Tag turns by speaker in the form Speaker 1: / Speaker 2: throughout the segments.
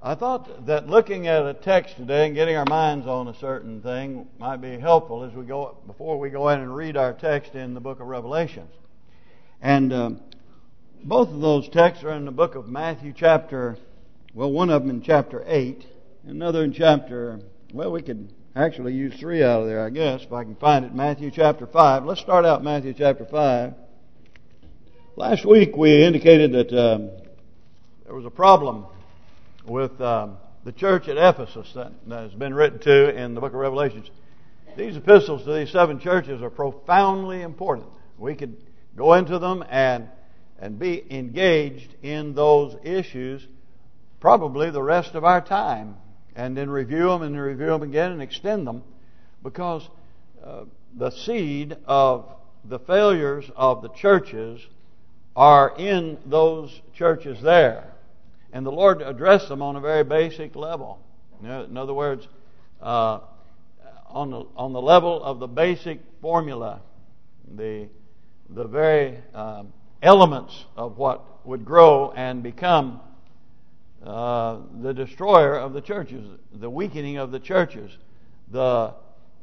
Speaker 1: I thought that looking at a text today and getting our minds on a certain thing might be helpful as we go before we go in and read our text in the book of Revelations. And both of those texts are in the book of Matthew one of them in chapter 8, another in chapter, we could actually use 3 out of there, I guess, if I can find it, Matthew chapter 5. Let's start out Matthew chapter 5. Last week we indicated that there was a problem with the church at Ephesus that has been written to in the book of Revelations. These epistles to these 7 churches are profoundly important. We could go into them and be engaged in those issues probably the rest of our time, and then review them again and extend them, because the seed of the failures of the churches are in those churches there. And the Lord addressed them on a very basic level. In other words, on the level of the basic formula, the very elements of what would grow and become the destroyer of the churches, the weakening of the churches, the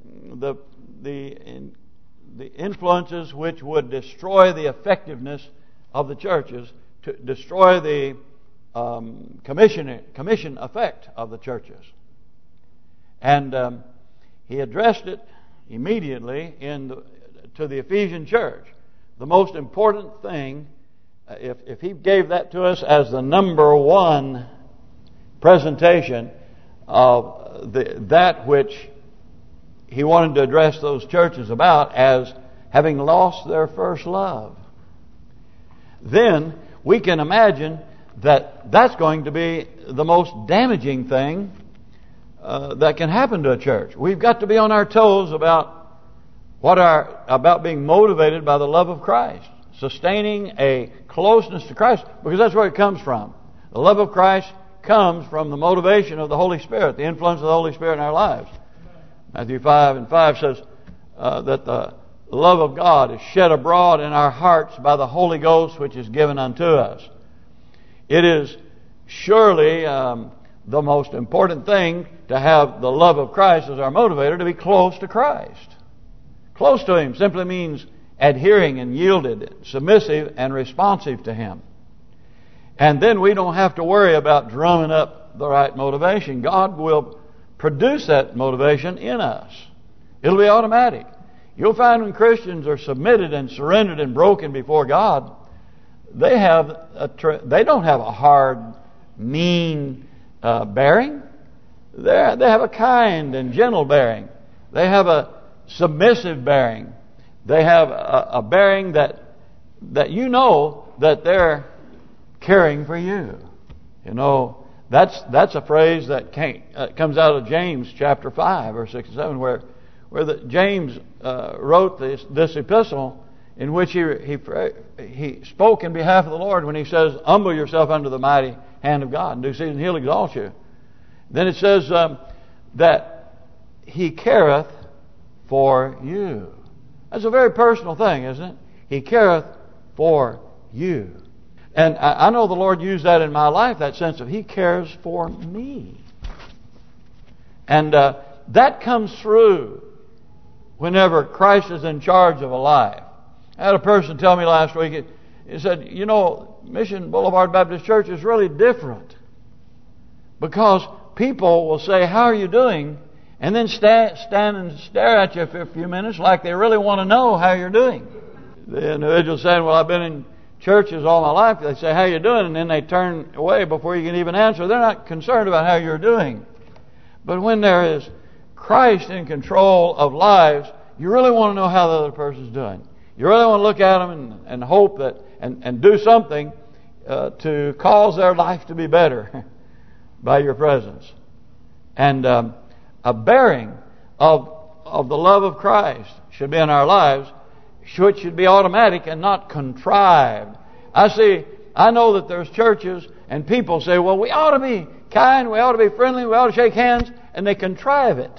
Speaker 1: influences which would destroy the effectiveness of the churches, to destroy the commission effect of the churches. And he addressed it immediately to the Ephesian church. The most important thing, if he gave that to us as the number one presentation of that which he wanted to address those churches about as having lost their first love, then we can imagine that that's going to be the most damaging thing that can happen to a church. We've got to be on our toes about being motivated by the love of Christ, sustaining a closeness to Christ, because that's where it comes from. The love of Christ comes from the motivation of the Holy Spirit, the influence of the Holy Spirit in our lives. Matthew 5:5 says that the love of God is shed abroad in our hearts by the Holy Ghost, which is given unto us. It is surely the most important thing to have the love of Christ as our motivator, to be close to Christ. Close to Him simply means adhering and yielded, submissive and responsive to Him. And then we don't have to worry about drumming up the right motivation. God will produce that motivation in us. It'll be automatic. You'll find when Christians are submitted and surrendered and broken before God, they don't have a hard, mean bearing. They have a kind and gentle bearing. They have a submissive bearing. They have a bearing that you know that they're caring for you. You know, that's a phrase that comes out of James chapter 5 verse 6 and 7, where James wrote this epistle, in which he spoke in behalf of the Lord when he says, "Humble yourself under the mighty hand of God, and do season He'll exalt you." Then it says that He careth for you. That's a very personal thing, isn't it? He careth for you. And I know the Lord used that in my life, that sense of He cares for me. And that comes through whenever Christ is in charge of a life. I had a person tell me last week, he said, you know, Mission Boulevard Baptist Church is really different, because people will say, "How are you doing?" and then stand and stare at you for a few minutes like they really want to know how you're doing. The individual saying, "Well, I've been in churches all my life." They say, "How you doing?" and then they turn away before you can even answer. They're not concerned about how you're doing. But when there is Christ in control of lives, you really want to know how the other person's doing. You really want to look at them and hope that and do something to cause their life to be better by your presence. And a bearing of the love of Christ should be in our lives, which should be automatic and not contrived. I know that there's churches and people say, "Well, we ought to be kind, we ought to be friendly, we ought to shake hands," and they contrive it.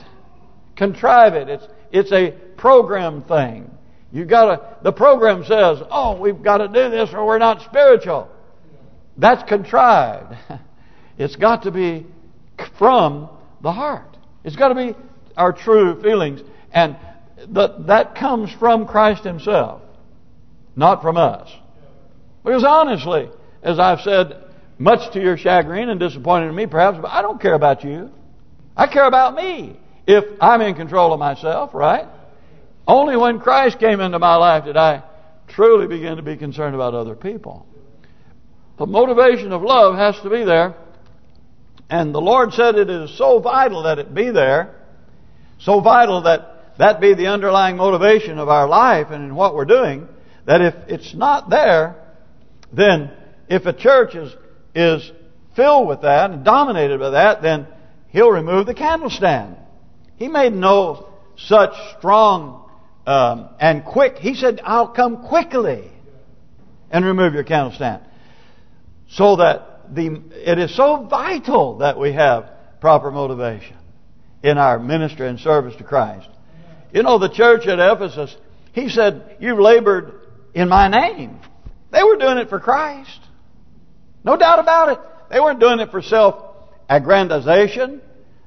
Speaker 1: It's a program thing. The program says, "Oh, we've got to do this or we're not spiritual." That's contrived. It's got to be from the heart. It's got to be our true feelings. And that comes from Christ Himself, not from us. Because honestly, as I've said, much to your chagrin and disappointing to me perhaps, but I don't care about you. I care about me if I'm in control of myself, right? Only when Christ came into my life did I truly begin to be concerned about other people. The motivation of love has to be there. And the Lord said it is so vital that it be there. So vital that be the underlying motivation of our life and in what we're doing. That if it's not there, then if a church is filled with that and dominated by that, then He'll remove the candlestand. He made no such strong and quick. He said, I'll come quickly and remove your candlestand. So that it is so vital that we have proper motivation in our ministry and service to Christ. You know, the church at Ephesus, He said, you've labored in my name. They were doing it for Christ. No doubt about it. They weren't doing it for self-aggrandization,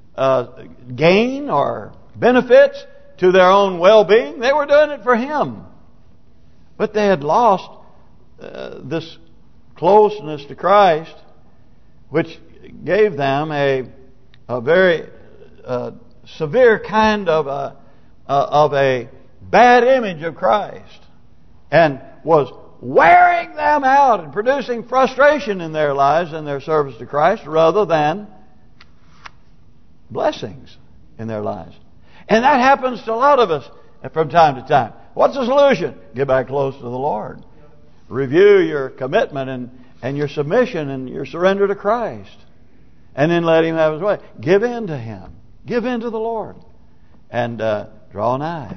Speaker 1: gain or benefits to their own well-being. They were doing it for Him. But they had lost this closeness to Christ, which gave them a very severe kind of a bad image of Christ, and was wearing them out and producing frustration in their lives and their service to Christ rather than blessings in their lives. And that happens to a lot of us from time to time. What's the solution? Get back close to the Lord. Review your commitment and your submission and your surrender to Christ. And then let Him have His way. Give in to Him. Give in to the Lord. And draw nigh.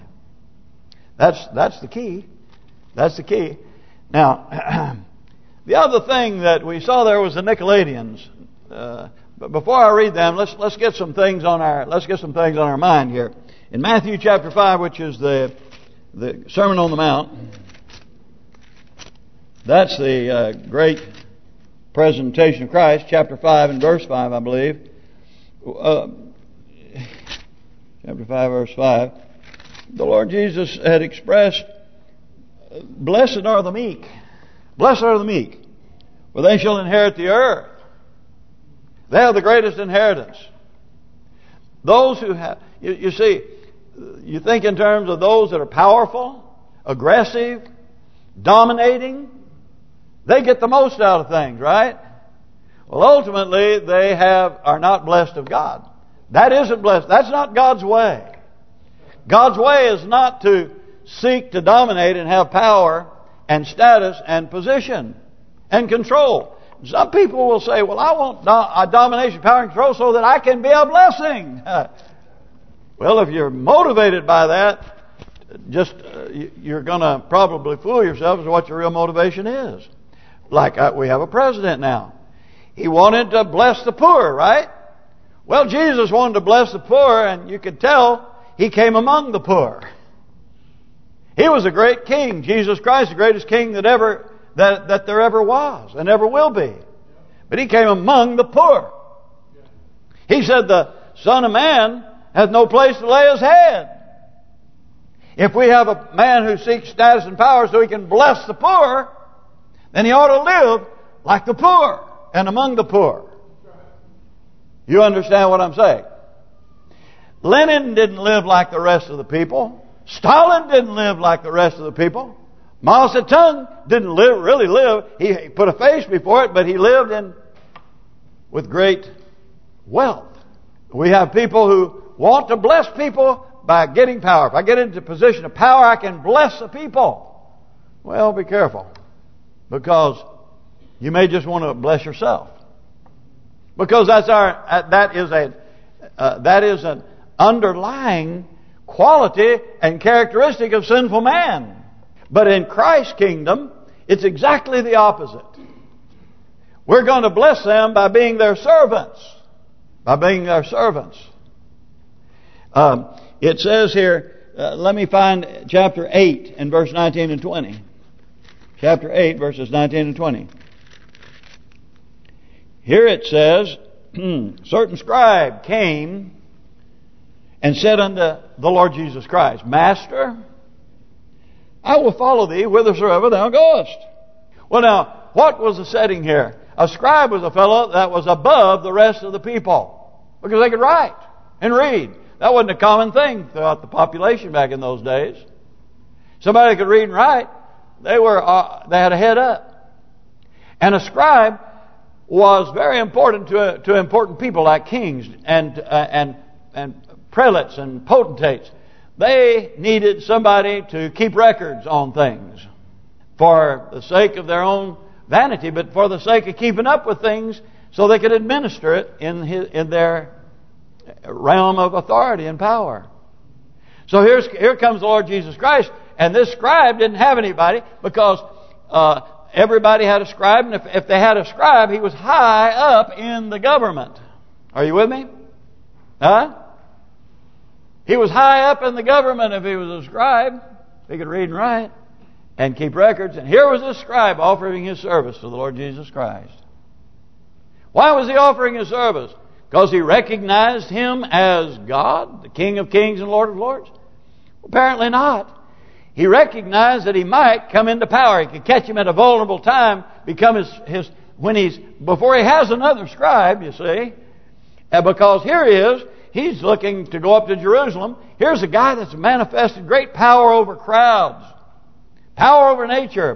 Speaker 1: That's the key. That's the key. Now, the other thing that we saw there was the Nicolaitans. But before I read them, let's get some things on our mind here. In Matthew chapter 5, which is the Sermon on the Mount, that's the great presentation of Christ, chapter 5 and verse 5, I believe. Chapter 5, verse 5. The Lord Jesus had expressed, blessed are the meek. Blessed are the meek, for they shall inherit the earth. They have the greatest inheritance. Those who have, you see, you think in terms of those that are powerful, aggressive, dominating, they get the most out of things, right? Well, ultimately, they are not blessed of God. That isn't blessed. That's not God's way. God's way is not to seek to dominate and have power and status and position and control. Some people will say, well, I want domination, power, and control so that I can be a blessing. Well, if you're motivated by that, you're going to probably fool yourself as to what your real motivation is. Like we have a president now. He wanted to bless the poor, right? Well, Jesus wanted to bless the poor, and you could tell He came among the poor. He was a great king. Jesus Christ, the greatest king that there ever was and ever will be. But He came among the poor. He said the Son of Man has no place to lay His head. If we have a man who seeks status and power so he can bless the poor, then he ought to live like the poor and among the poor. You understand what I'm saying? Lenin didn't live like the rest of the people. Stalin didn't live like the rest of the people. Mao Zedong didn't really live. He put a face before it, but he lived with great wealth. We have people who want to bless people by getting power. If I get into a position of power, I can bless the people. Well, be careful, because you may just want to bless yourself. Because that is an underlying quality and characteristic of sinful man. But in Christ's kingdom, it's exactly the opposite. We're going to bless them by being their servants. By being their servants. It says here, let me find chapter 8 and verse 19 and 20. Chapter 8, verses 19 and 20. Here it says, certain scribe came and said unto the Lord Jesus Christ, Master, I will follow thee whithersoever thou goest. Well, now, what was the setting here? A scribe was a fellow that was above the rest of the people because they could write and read. That wasn't a common thing throughout the population back in those days. Somebody that could read and write, they had a head up. And a scribe was very important to important people like kings and prelates and potentates. They needed somebody to keep records on things for the sake of their own vanity, but for the sake of keeping up with things so they could administer it in their realm of authority and power. So here comes the Lord Jesus Christ, and this scribe didn't have anybody because everybody had a scribe, and if they had a scribe, he was high up in the government. Are you with me? Huh? He was high up in the government if he was a scribe. He could read and write and keep records. And here was this scribe offering his service to the Lord Jesus Christ. Why was he offering his service? Because he recognized him as God, the King of Kings and Lord of Lords? Apparently not. He recognized that he might come into power. He could catch him at a vulnerable time, become before he has another scribe, you see. And because here he is, he's looking to go up to Jerusalem. Here's a guy that's manifested great power over crowds. Power over nature.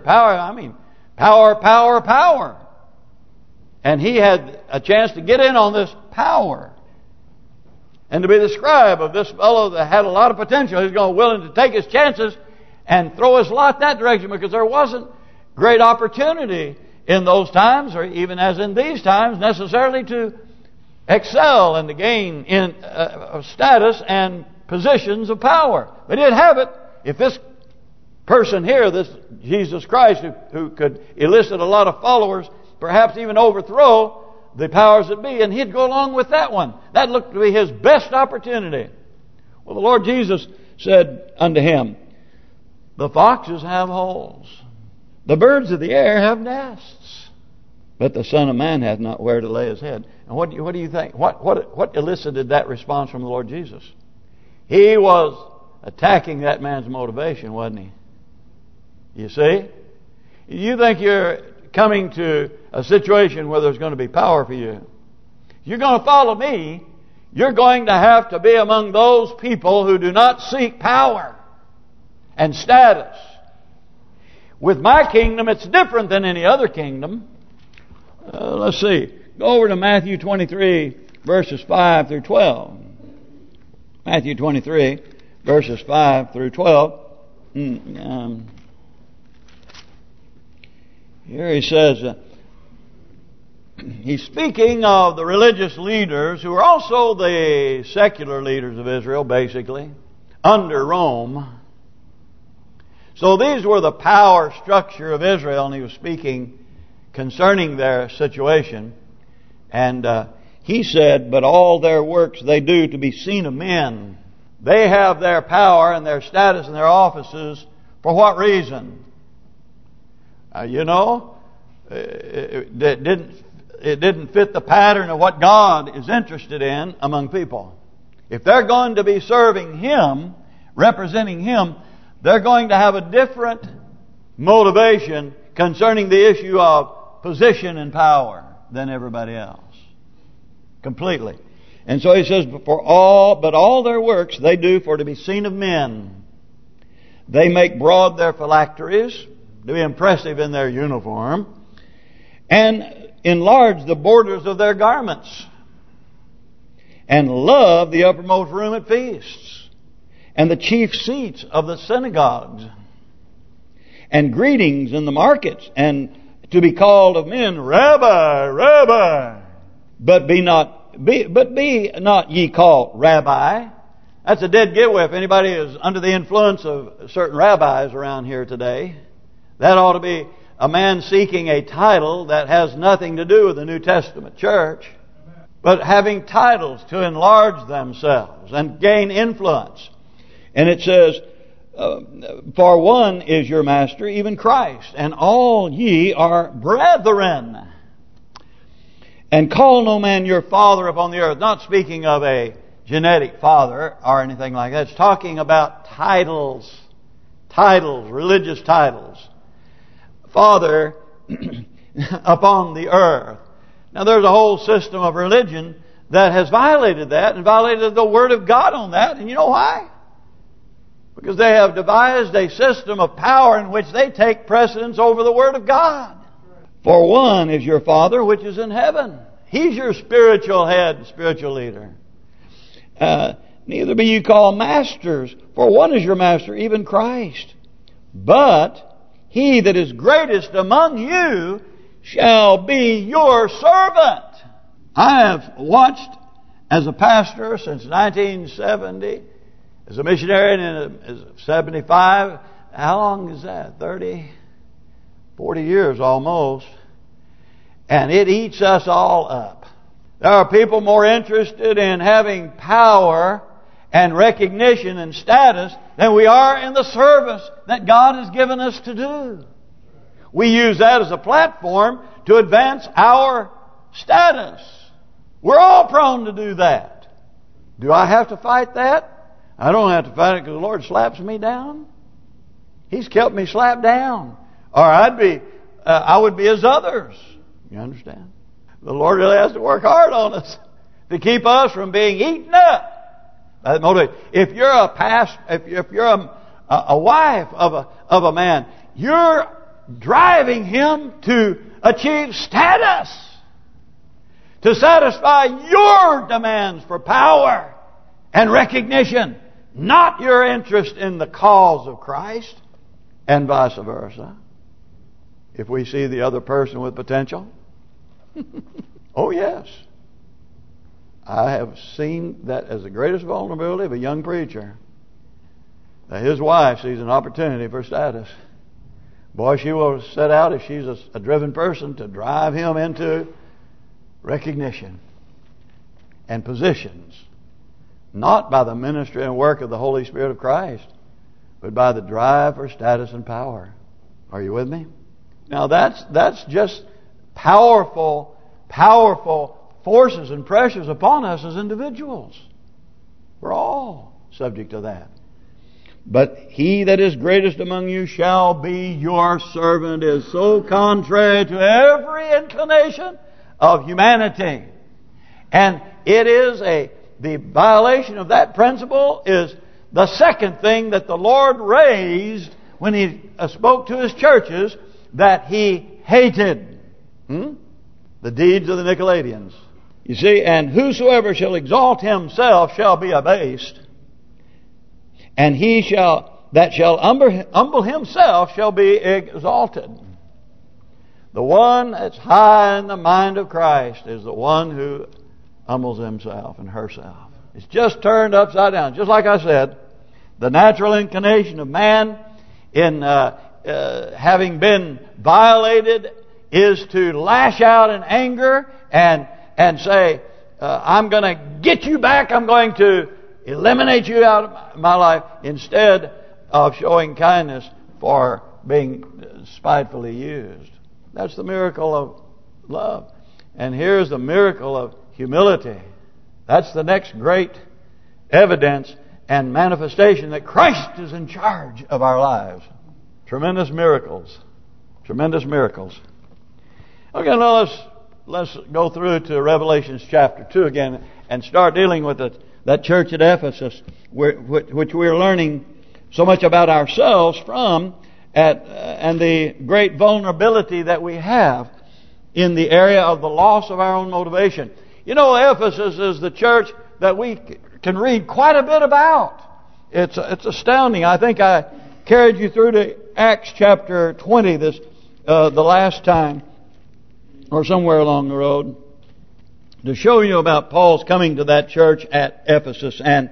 Speaker 1: Power. And he had a chance to get in on this power. And to be the scribe of this fellow that had a lot of potential. He's willing to take his chances and throw his lot that direction, because there wasn't great opportunity in those times, or even as in these times, necessarily to excel and to gain in status and positions of power. They didn't have it. If this person here, this Jesus Christ, who could elicit a lot of followers, perhaps even overthrow the powers that be, and he'd go along with that one. That looked to be his best opportunity. Well, the Lord Jesus said unto him, the foxes have holes, the birds of the air have nests, but the Son of Man hath not where to lay his head. And what do you think? What elicited that response from the Lord Jesus? He was attacking that man's motivation, wasn't he? You see? You think you're coming to a situation where there's going to be power for you. If you're going to follow me, you're going to have to be among those people who do not seek power and status. With my kingdom, it's different than any other kingdom. Let's see. Go over to Matthew 23, verses 5 through 12. Matthew 23, verses 5 through 12. Here he says, he's speaking of the religious leaders who are also the secular leaders of Israel, basically, under Rome. So these were the power structure of Israel, and he was speaking concerning their situation. And he said, but all their works they do to be seen of men. They have their power and their status and their offices for what reason? It didn't fit the pattern of what God is interested in among people. If they're going to be serving Him, representing Him, they're going to have a different motivation concerning the issue of position and power than everybody else. Completely. And so he says, but all their works they do for to be seen of men. They make broad their phylacteries, to be impressive in their uniform, and enlarge the borders of their garments, and love the uppermost room at feasts, and the chief seats of the synagogues, and greetings in the markets, and to be called of men, Rabbi, Rabbi. But be not ye called Rabbi. That's a dead giveaway if anybody is under the influence of certain rabbis around here today. That ought to be a man seeking a title that has nothing to do with the New Testament church, but having titles to enlarge themselves and gain influence. And it says, for one is your master, even Christ, and all ye are brethren. And call no man your father upon the earth. Not speaking of a genetic father or anything like that. It's talking about titles. Titles, religious titles. Father upon the earth. Now there's a whole system of religion that has violated that and violated the Word of God on that. And you know why? Because they have devised a system of power in which they take precedence over the Word of God. For one is your Father which is in heaven. He's your spiritual head, spiritual leader. Neither be you called masters, for one is your master, even Christ. But he that is greatest among you shall be your servant. I have watched as a pastor since 1970, as a missionary in 75. How long is that? 30, 40 years almost. And it eats us all up. There are people more interested in having power and recognition and status than we are in the service that God has given us to do. We use that as a platform to advance our status. We're all prone to do that. Do I have to fight that? I don't have to fight it because the Lord slaps me down. He's kept me slapped down. Or I would be as others. You understand? The Lord really has to work hard on us to keep us from being eaten up. If you're a if you're a wife of a man, you're driving him to achieve status, to satisfy your demands for power and recognition, not your interest in the cause of Christ, and vice versa. If we see the other person with potential, oh yes. I have seen that as the greatest vulnerability of a young preacher. That his wife sees an opportunity for status. Boy, she will set out, if she's a driven person, to drive him into recognition and positions. Not by the ministry and work of the Holy Spirit of Christ, but by the drive for status and power. Are you with me? Now that's just powerful forces and pressures upon us as individuals. We're all subject to that. But he that is greatest among you shall be your servant is so contrary to every inclination of humanity. And it is the violation of that principle is the second thing that the Lord raised when He spoke to His churches that He hated. The deeds of the Nicolaitans. You see, and whosoever shall exalt himself shall be abased, and he that shall humble himself shall be exalted. The one that's high in the mind of Christ is the one who humbles himself and herself. It's just turned upside down. Just like I said, the natural inclination of man in having been violated is to lash out in anger and say, I'm going to get you back. I'm going to eliminate you out of my life, instead of showing kindness for being spitefully used. That's the miracle of love. And here's the miracle of humility. That's the next great evidence and manifestation that Christ is in charge of our lives. Tremendous miracles. Tremendous miracles. Okay, now let's go through to Revelation chapter 2 again and start dealing with that church at Ephesus, which we're learning so much about ourselves from, and the great vulnerability that we have in the area of the loss of our own motivation. You know, Ephesus is the church that we can read quite a bit about. It's astounding. I think I carried you through to Acts chapter 20 the last time, or somewhere along the road, to show you about Paul's coming to that church at Ephesus, and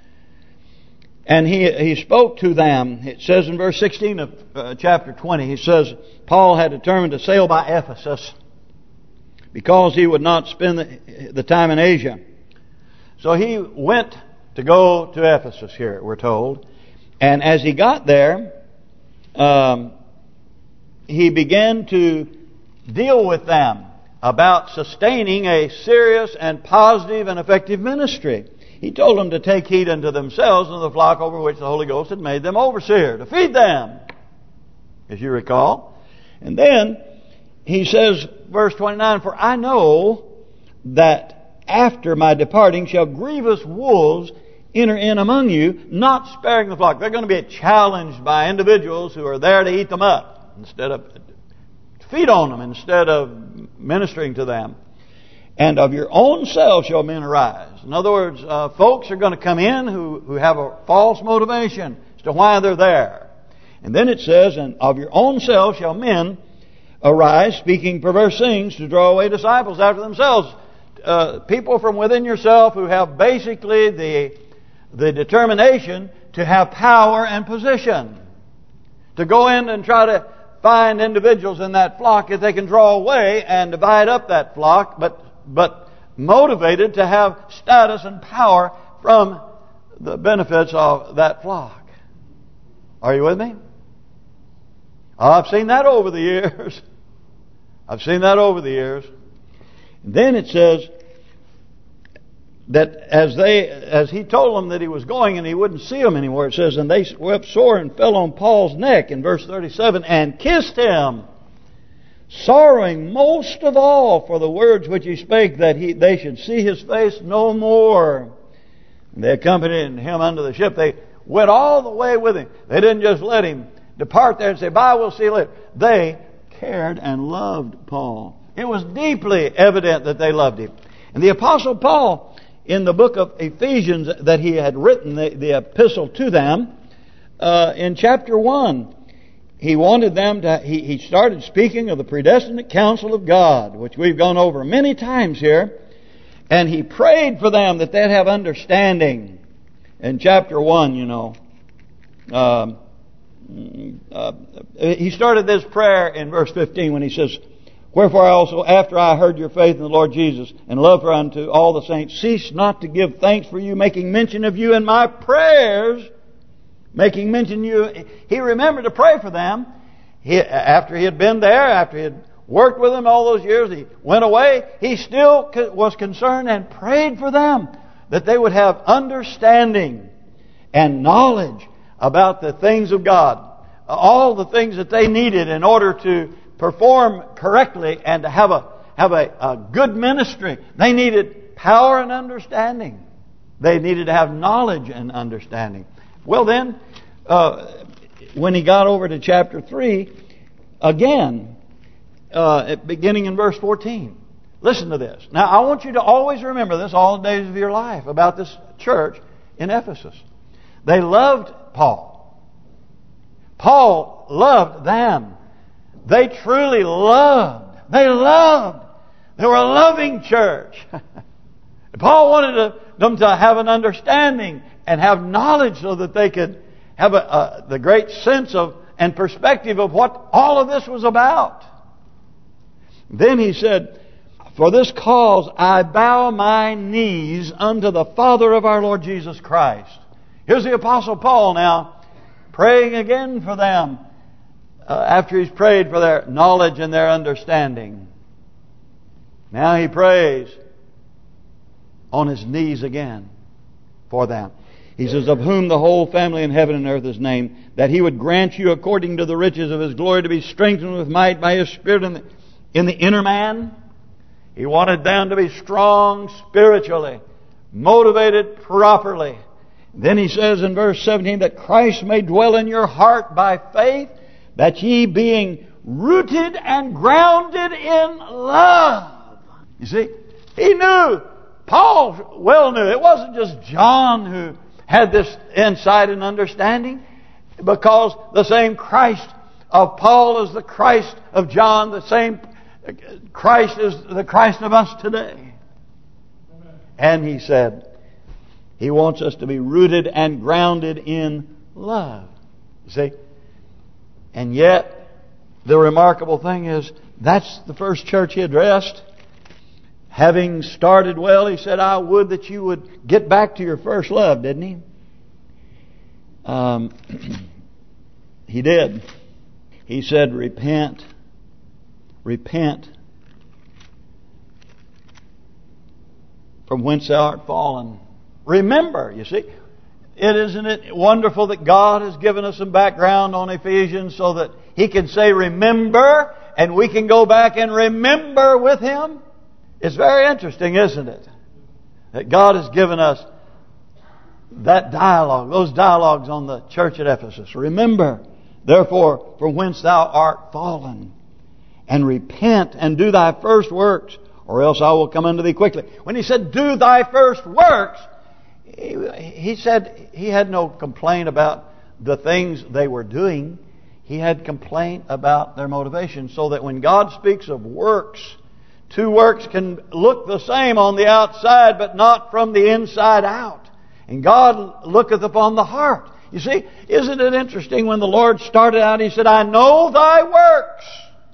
Speaker 1: he spoke to them. It says in verse 16 of chapter 20, he says, Paul had determined to sail by Ephesus because he would not spend the time in Asia. So he went to go to Ephesus here, we're told. And as he got there, he began to deal with them. about sustaining a serious and positive and effective ministry. He told them to take heed unto themselves and the flock over which the Holy Ghost had made them overseer, to feed them, as you recall. And then he says, verse 29, for I know that after my departing shall grievous wolves enter in among you, not sparing the flock. They're going to be challenged by individuals who are there to eat them up, instead of feed on them, instead of ministering to them. And of your own selves shall men arise. In other words, folks are going to come in who have a false motivation as to why they're there. And then it says, and of your own selves shall men arise, speaking perverse things to draw away disciples after themselves. People from within yourself who have basically the determination to have power and position. To go in and try to find individuals in that flock that they can draw away and divide up that flock, but motivated to have status and power from the benefits of that flock. Are you with me? I've seen that over the years. I've seen that over the years. And then it says that as he told them that he was going and he wouldn't see them anymore, it says, and they wept sore and fell on Paul's neck in verse 37 and kissed him, sorrowing most of all for the words which he spake, that they should see his face no more. And they accompanied him unto the ship. They went all the way with him. They didn't just let him depart there and say, bye, we'll see you later. They cared and loved Paul. It was deeply evident that they loved him. And the Apostle Paul, in the book of Ephesians that he had written, the epistle to them, in chapter 1, he wanted them to, he started speaking of the predestinate counsel of God, which we've gone over many times here. And he prayed for them that they'd have understanding. In chapter 1, you know, he started this prayer in verse 15 when he says, wherefore I also, after I heard your faith in the Lord Jesus and love for unto all the saints, cease not to give thanks for you, making mention of you in my prayers. Making mention of you. He remembered to pray for them. After he had been there, after he had worked with them all those years, he went away. He still was concerned and prayed for them that they would have understanding and knowledge about the things of God. All the things that they needed in order to perform correctly and to have a good ministry. They needed power and understanding. They needed to have knowledge and understanding. Well then, when he got over to chapter 3, again, beginning in verse 14. Listen to this. Now I want you to always remember this all the days of your life about this church in Ephesus. They loved Paul. Paul loved them. They truly loved. They loved. They were a loving church. Paul wanted them to have an understanding and have knowledge so that they could have the great sense of and perspective of what all of this was about. Then he said, for this cause I bow my knees unto the Father of our Lord Jesus Christ. Here's the Apostle Paul now praying again for them after he's prayed for their knowledge and their understanding. Now he prays on his knees again for them. He says, of whom the whole family in heaven and earth is named, that he would grant you according to the riches of his glory to be strengthened with might by his Spirit in the inner man. He wanted them to be strong spiritually, motivated properly. Then he says in verse 17, that Christ may dwell in your heart by faith, that ye being rooted and grounded in love. You see, he knew, Paul well knew, it wasn't just John who had this insight and understanding, because the same Christ of Paul is the Christ of John, the same Christ is the Christ of us today. And he said, he wants us to be rooted and grounded in love. You see? And yet, the remarkable thing is, that's the first church he addressed. Having started well, he said, I would that you would get back to your first love, didn't he? He did. He said, repent. Repent. from whence thou art fallen. Remember, you see. Isn't it wonderful that God has given us some background on Ephesians so that He can say, remember, and we can go back and remember with Him? It's very interesting, isn't it? That God has given us that dialogue, those dialogues on the church at Ephesus. Remember, therefore, from whence thou art fallen, and repent and do thy first works, or else I will come unto thee quickly. When He said, do thy first works, He said He had no complaint about the things they were doing. He had complaint about their motivation. So that when God speaks of works, two works can look the same on the outside, but not from the inside out. And God looketh upon the heart. You see, isn't it interesting when the Lord started out, He said, I know thy works.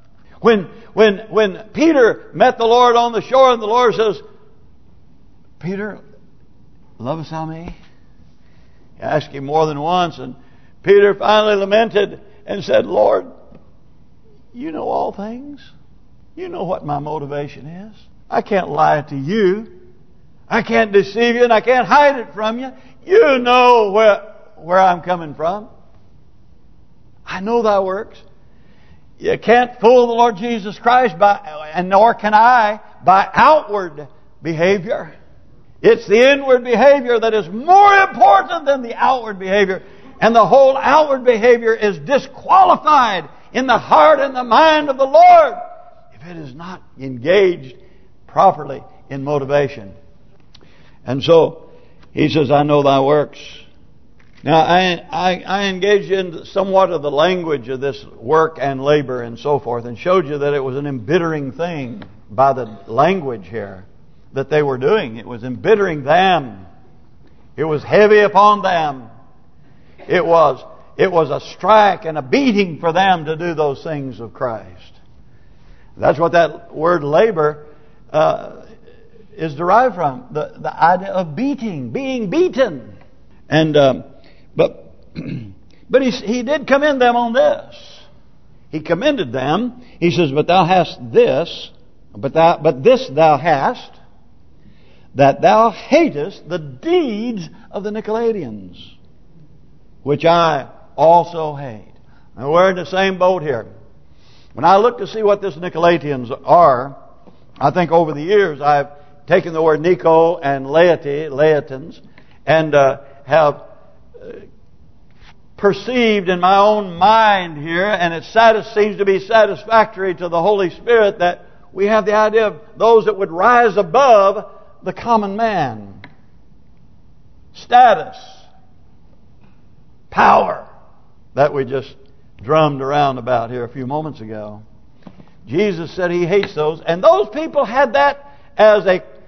Speaker 1: When Peter met the Lord on the shore, and the Lord says, Peter, lovest thou me? He asked Him more than once, and Peter finally lamented and said, Lord, you know all things. You know what my motivation is. I can't lie to you. I can't deceive you, and I can't hide it from you. You know where I'm coming from. I know thy works. You can't fool the Lord Jesus Christ and nor can I by outward behavior. It's the inward behavior that is more important than the outward behavior. And the whole outward behavior is disqualified in the heart and the mind of the Lord if it is not engaged properly in motivation. And so He says, I know thy works. Now, I engaged in somewhat of the language of this work and labor and so forth, and showed you that it was an embittering thing by the language here that they were doing. It was embittering them. It was heavy upon them. It was a strike and a beating for them to do those things of Christ. That's what that word labor is derived from. The idea of beating, being beaten. And but he did commend them on this. He commended them. He says, but thou hast this, but this thou hast, that thou hatest the deeds of the Nicolaitans, which I also hate. Now we're in the same boat here. When I look to see what this Nicolaitans are, I think over the years I've taken the word Nico and Laetans, and have perceived in my own mind here, and it seems to be satisfactory to the Holy Spirit, that we have the idea of those that would rise above the common man. Status. Power. That we just drummed around about here a few moments ago. Jesus said He hates those, and those people had that as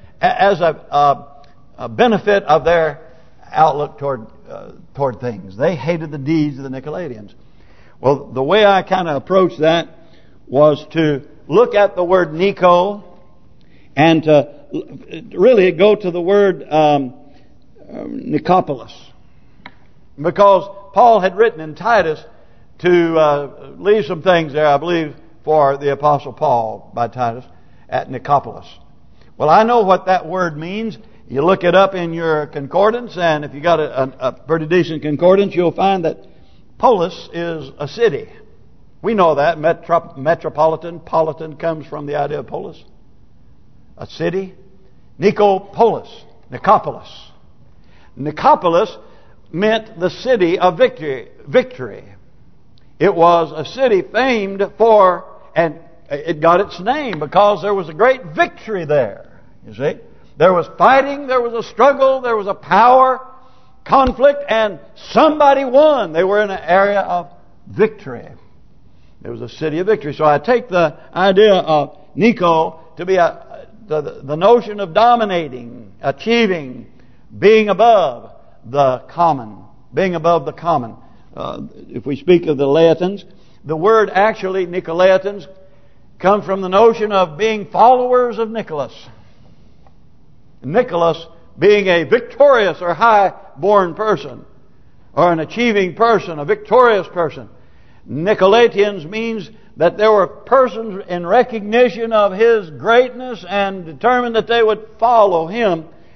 Speaker 1: a benefit of their outlook toward things. They hated the deeds of the Nicolaitans. Well, the way I kind of approached that was to look at the word Nico and to really go to the word Nicopolis, because Paul had written in Titus to leave some things there, I believe, for the Apostle Paul by Titus at Nicopolis. Well, I know what that word means. You look it up in your concordance, and if you got a pretty decent concordance, you'll find that polis is a city. We know that. Metropolitan. Politan comes from the idea of polis. A city. Nicopolis. Nicopolis. Nicopolis meant the city of victory. It was a city famed for, and it got its name because there was a great victory there. You see? There was fighting, there was a struggle, there was a power conflict, and somebody won. They were in an area of victory. It was a city of victory. So I take the idea of Nico to be the notion of dominating, achieving, being above the common. Being above the common. If we speak of the Laetans, the word actually, Nicolaitans, comes from the notion of being followers of Nicholas. Nicholas being a victorious or high-born person, or an achieving person, a victorious person. Nicolaitans means that there were persons in recognition of his greatness and determined that they would follow him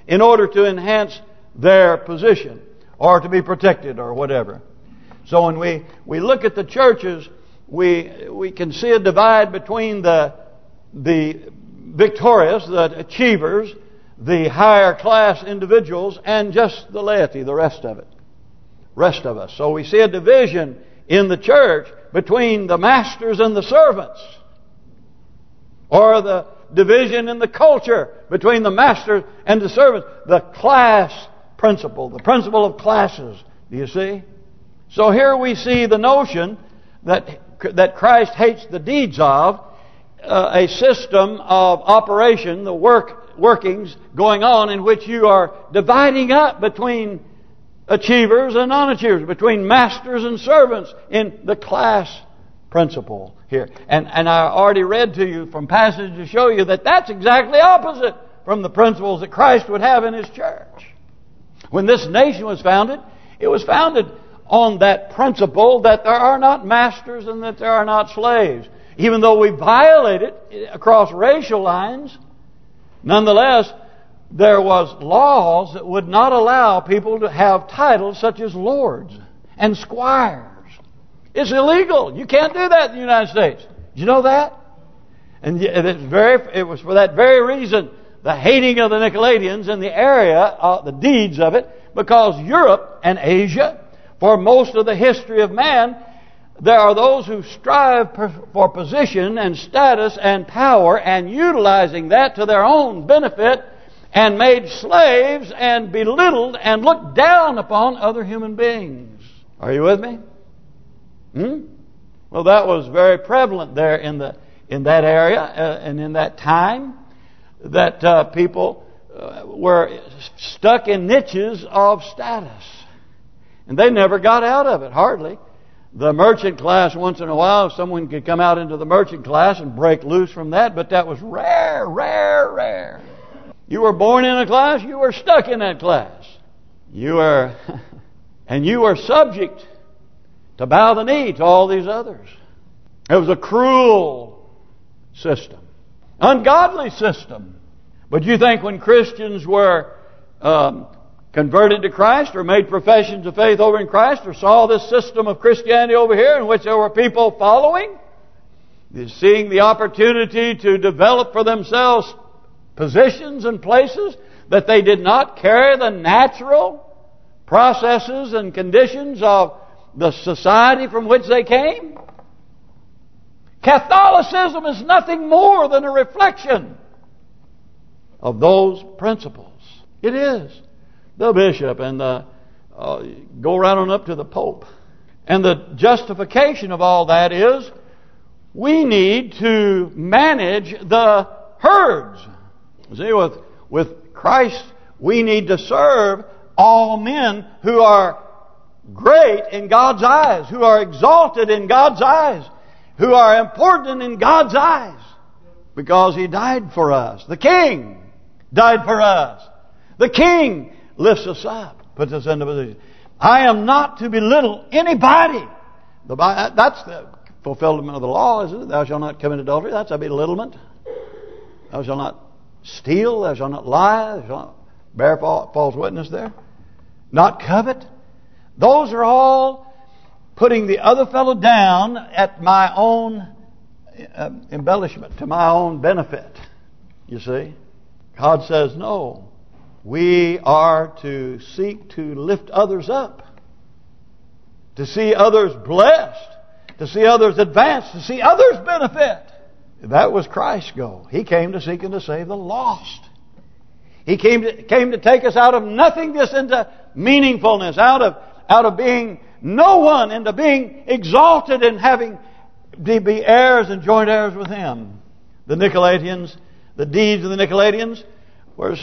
Speaker 1: in order to enhance their position or to be protected or whatever. So when we look at the churches, we can see a divide between the victorious, the achievers, the higher class individuals, and just the laity, the rest of us. So we see a division in the church between the masters and the servants, or the division in the culture between the masters and the servants. The class principle, the principle of classes. Do you see? So here we see the notion that Christ hates the deeds of, a system of operation, the workings going on in which you are dividing up between achievers and non-achievers, between masters and servants in the class principle here. And I already read to you from passage to show you that that's exactly opposite from the principles that Christ would have in His church. When this nation was founded, it was founded on that principle that there are not masters and that there are not slaves. Even though we violate it across racial lines, nonetheless, there was laws that would not allow people to have titles such as lords and squires. It's illegal. You can't do that in the United States. Did you know that? And it was for that very reason, the hating of the Nicolaitans in the area, the deeds of it, because Europe and Asia, for most of the history of man, there are those who strive for position and status and power, and utilizing that to their own benefit, and made slaves and belittled and looked down upon other human beings. Are you with me? Well, that was very prevalent there in that area and in that time, that people were stuck in niches of status, and they never got out of it, hardly. The merchant class, once in a while, someone could come out into the merchant class and break loose from that, but that was rare, rare, rare. You were born in a class, you were stuck in that class. And you were subject to bow the knee to all these others. It was a cruel system, ungodly system. But you think when Christians were converted to Christ, or made professions of faith over in Christ, or saw this system of Christianity over here in which there were people following, seeing the opportunity to develop for themselves positions and places, that they did not carry the natural processes and conditions of the society from which they came? Catholicism is nothing more than a reflection of those principles. It is. The bishop and go right on up to the Pope. And the justification of all that is we need to manage the herds. See, with Christ, we need to serve all men who are great in God's eyes, who are exalted in God's eyes, who are important in God's eyes, because He died for us. The King died for us. The King lifts us up, puts us into position. I am not to belittle anybody. That's the fulfillment of the law, isn't it? Thou shalt not commit adultery. That's a belittlement. Thou shalt not steal. Thou shalt not lie. Thou shalt not bear false witness there. Not covet. Those are all putting the other fellow down at my own embellishment, to my own benefit. You see? God says no. We are to seek to lift others up, to see others blessed, to see others advance, to see others benefit. That was Christ's goal. He came to seek and to save the lost. He came to take us out of nothingness into meaningfulness, out of being no one into being exalted and having to be heirs and joint heirs with Him. The Nicolaitans, the deeds of the Nicolaitans were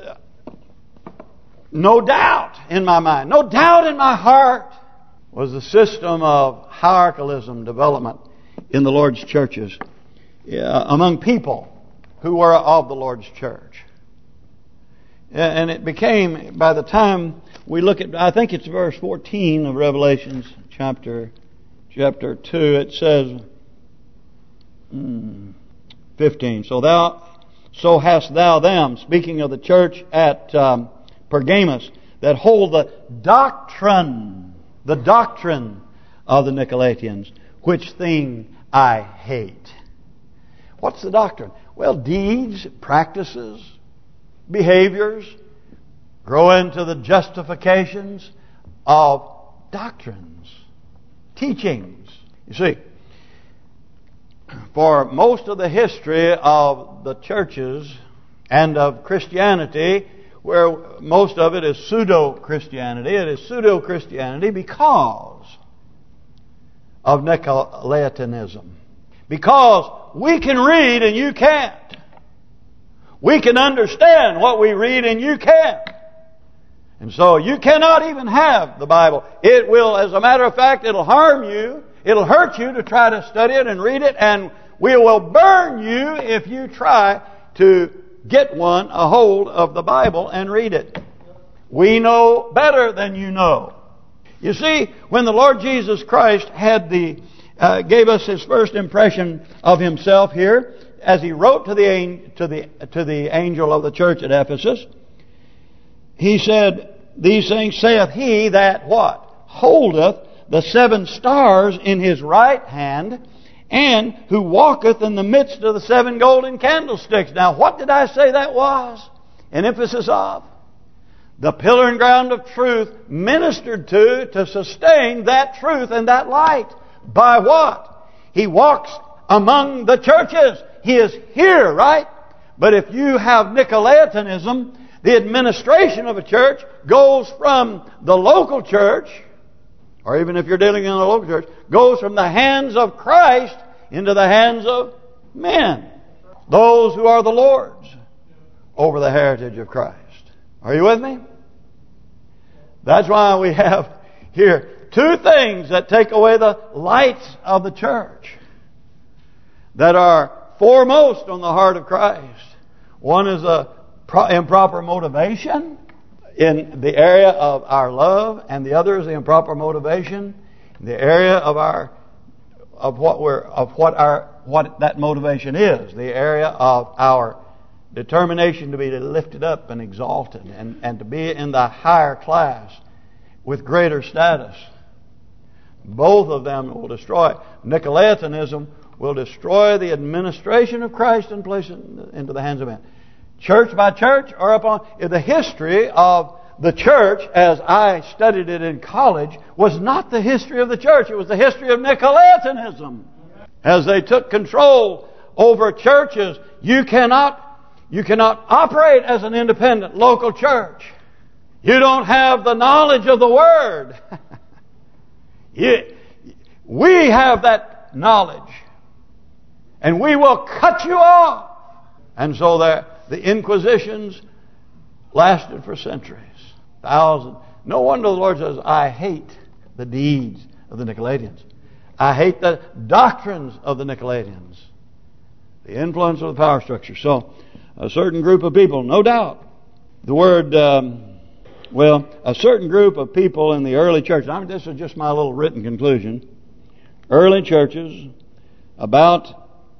Speaker 1: no doubt in my mind, no doubt in my heart, was the system of hierarchalism development in the Lord's churches among people who were of the Lord's church. And it became, by the time we look at, I think it's verse 14 of Revelations chapter 2, it says, 15. So
Speaker 2: so hast thou them, speaking of the church at Pergamos, that hold the doctrine of the Nicolaitans, which thing I hate. What's the doctrine? Well, deeds, practices, behaviors grow into the justifications of doctrines, teachings. You see, for most of the history of the churches and of Christianity, where most of it is pseudo-Christianity, it is pseudo-Christianity because of Nicolaitanism. Because we can read and you can't. We can understand what we read and you can't. And so you cannot even have the Bible. It will, as a matter of fact, it'll harm you. It'll hurt you to try to study it and read it. And we will burn you if you try to get a hold of the Bible and read it. We know better than you know. You see, when the Lord Jesus Christ gave us His first impression of Himself here, as He wrote to the angel of the church at Ephesus, He said, "These things saith He that" what? "Holdeth the 7 stars in His right hand, and who walketh in the midst of the 7 golden candlesticks." Now, what did I say that was an emphasis of? The pillar and ground of truth ministered to sustain that truth and that light. By what? He walks among the churches. He is here, right? But if you have Nicolaitanism, the administration of a church goes from the local church, or even if you're dealing in a local church, goes from the hands of Christ into the hands of men. Those who are the Lord's over the heritage of Christ. Are you with me? That's why we have here 2 things that take away the lights of the church that are foremost on the heart of Christ. One is a improper motivation in the area of our love, and the other is the improper motivation in the area of what that motivation is, the area of our determination to be lifted up and exalted and to be in the higher class with greater status. Both of them will destroy. Nicolaitanism will destroy the administration of Christ and place it into the hands of men. Church by church, or upon the history of the church, as I studied it in college, was not the history of the church. It was the history of Nicolaitanism. As they took control over churches, you cannot operate as an independent local church. You don't have the knowledge of the Word. We have that knowledge, and we will cut you off. And so the Inquisitions lasted for centuries, thousands. No wonder the Lord says, "I hate the deeds of the Nicolaitans. I hate the doctrines of the Nicolaitans." The influence of the power structure. So, a certain group of people, no doubt, the word, a certain group of people in the early church. This is just my little written conclusion. Early churches about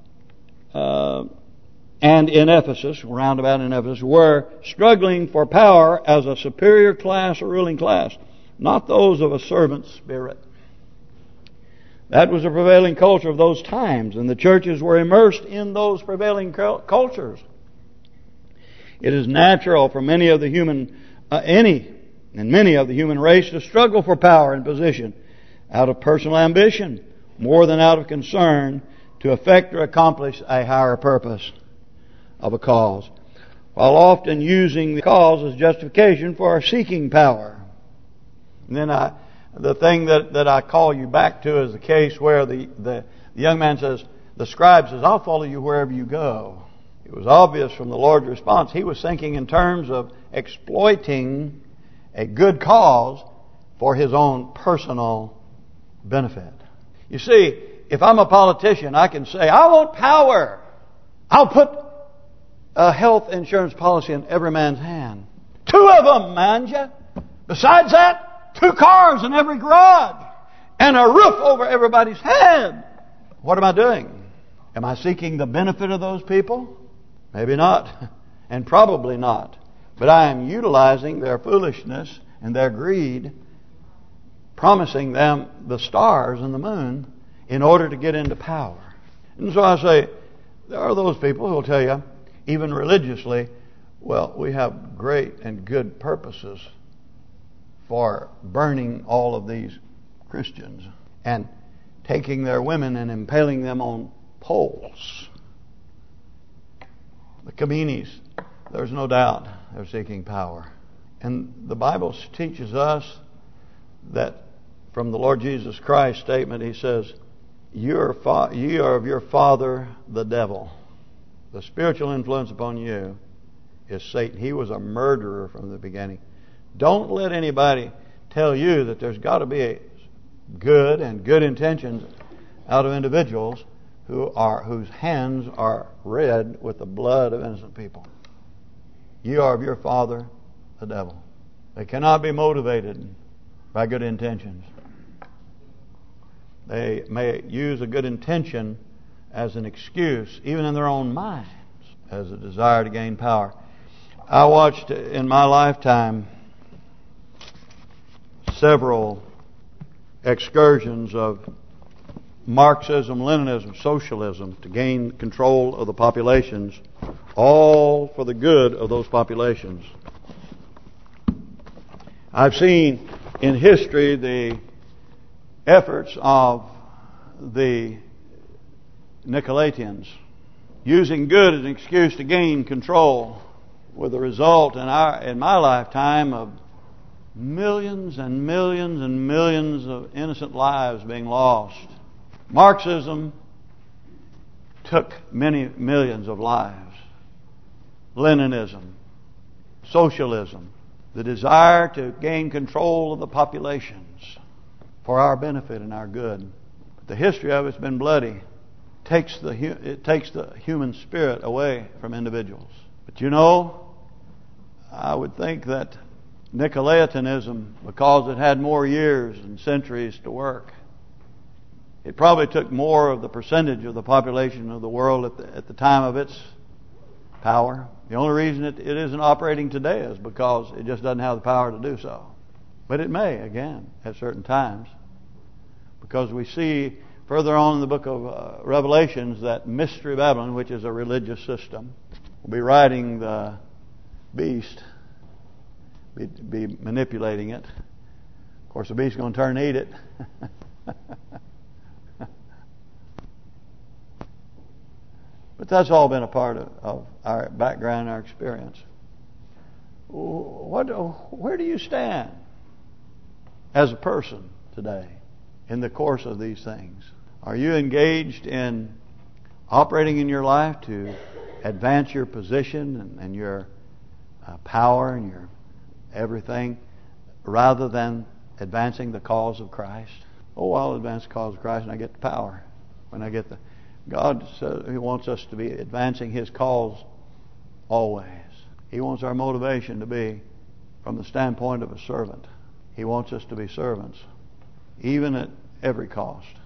Speaker 2: and in Ephesus, roundabout in Ephesus, were struggling for power as a superior class or ruling class, not those of a servant spirit. That was the prevailing culture of those times, and the churches were immersed in those prevailing cultures. It is natural for many of the human race to struggle for power and position out of personal ambition, more than out of concern to effect or accomplish a higher purpose of a cause, while often using the cause as justification for seeking power. And then the thing that I call you back to is the case where the young man says, the scribe says, "I'll follow you wherever you go." It was obvious from the Lord's response, He was thinking in terms of exploiting a good cause for His own personal benefit. You see, if I'm a politician, I can say, "I want power. I'll put a health insurance policy in every man's hand. 2 of them, mind you. Besides that, 2 cars in every garage. And a roof over everybody's head." What am I doing? Am I seeking the benefit of those people? Maybe not, and probably not. But I am utilizing their foolishness and their greed, promising them the stars and the moon in order to get into power. And so I say, there are those people who will tell you, even religiously, well, we have great and good purposes for burning all of these Christians and taking their women and impaling them on poles. The Khomeinis, there's no doubt they're seeking power. And the Bible teaches us that from the Lord Jesus Christ's statement, He says, ye are of your father the devil. The spiritual influence upon you is Satan. He was a murderer from the beginning. Don't let anybody tell you that there's got to be good intentions out of individuals whose hands are red with the blood of innocent people. You are of your father, the devil. They cannot be motivated by good intentions. They may use a good intention as an excuse, even in their own minds, as a desire to gain power. I watched in my lifetime several excursions of Marxism, Leninism, socialism to gain control of the populations, all for the good of those populations. I've seen in history the efforts of the Nicolaitans using good as an excuse to gain control, with the result in my lifetime of millions and millions and millions of innocent lives being lost. Marxism took many millions of lives. Leninism, socialism, the desire to gain control of the populations for our benefit and our good. But the history of it's been bloody. It takes the human spirit away from individuals. But you know, I would think that Nicolaitanism, because it had more years and centuries to work, it probably took more of the percentage of the population of the world at the time of its power. The only reason it isn't operating today is because it just doesn't have the power to do so. But it may, again, at certain times. Because we see further on in the book of Revelations that Mystery Babylon, which is a religious system, will be riding the beast, be manipulating it. Of course, the beast's going to turn and eat it. But that's all been a part of our background, our experience. Where do you stand as a person today in the course of these things? Are you engaged in operating in your life to advance your position and your power and your everything, rather than advancing the cause of Christ? Oh, I'll advance the cause of Christ when I get the power. When I get the... God says He wants us to be advancing His cause always. He wants our motivation to be from the standpoint of a servant. He wants us to be servants, even at every cost.